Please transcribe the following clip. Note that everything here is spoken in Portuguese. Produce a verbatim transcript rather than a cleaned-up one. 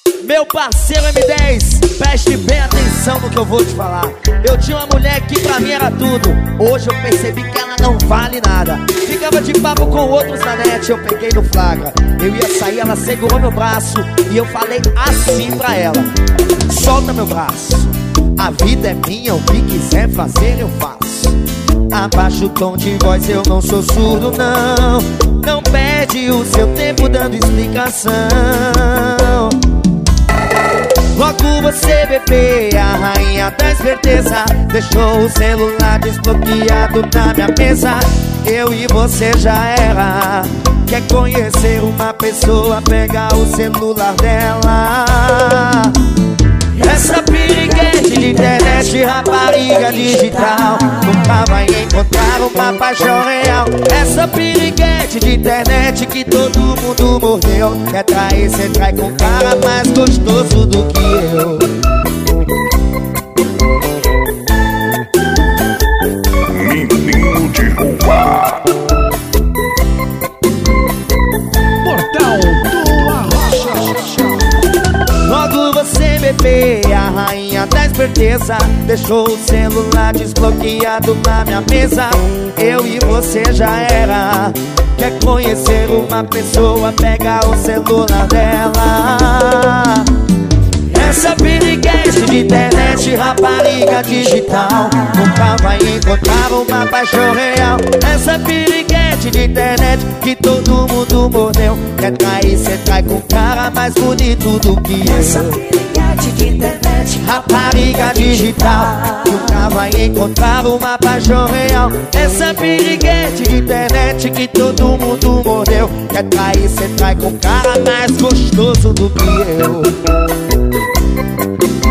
Meu parceiro M dez, preste bem atenção no que eu vou te falar. Eu tinha uma mulher que pra mim era tudo. Hoje eu percebi que ela não vale nada. Ficava de papo com outros na net, eu peguei no flagra. Eu ia sair, ela segurou meu braço e eu falei assim pra ela: solta meu braço, a vida é minha, o que quiser fazer eu faço. Abaixa o tom de voz, eu não sou surdo não. Não perde o seu tempo dando explicação. Logo você, bebê, a rainha da esperteza, deixou o celular desbloqueado na minha mesa. Eu e você já era. Quer conhecer uma pessoa, pegar o celular dela. Essa piriguete de internet, rapariga digital, nunca vai encontrar uma paixão real. Essa piriguete de internet que todo mundo mordeu. Quer trair, cê trai com um cara mais gostoso do que eu. Menino de rua. Portal do Arrocha. Logo você, bebê, a rainha da esperteza, deixou o celular desbloqueado na minha mesa. Eu e você já era. Quer conhecer uma pessoa, pega o celular dela. Essa piriguete de internet, rapariga digital, nunca vai encontrar uma paixão real. Essa piriguete de internet que todo mundo mordeu. Quer trair, cê trai com o cara mais bonito do que eu. Essa piriguete de internet, rapariga digital, nunca vai encontrar uma paixão real. Essa piriguete de internet que todo mundo mordeu. Quer trair, cê trai com o cara mais gostoso do que eu.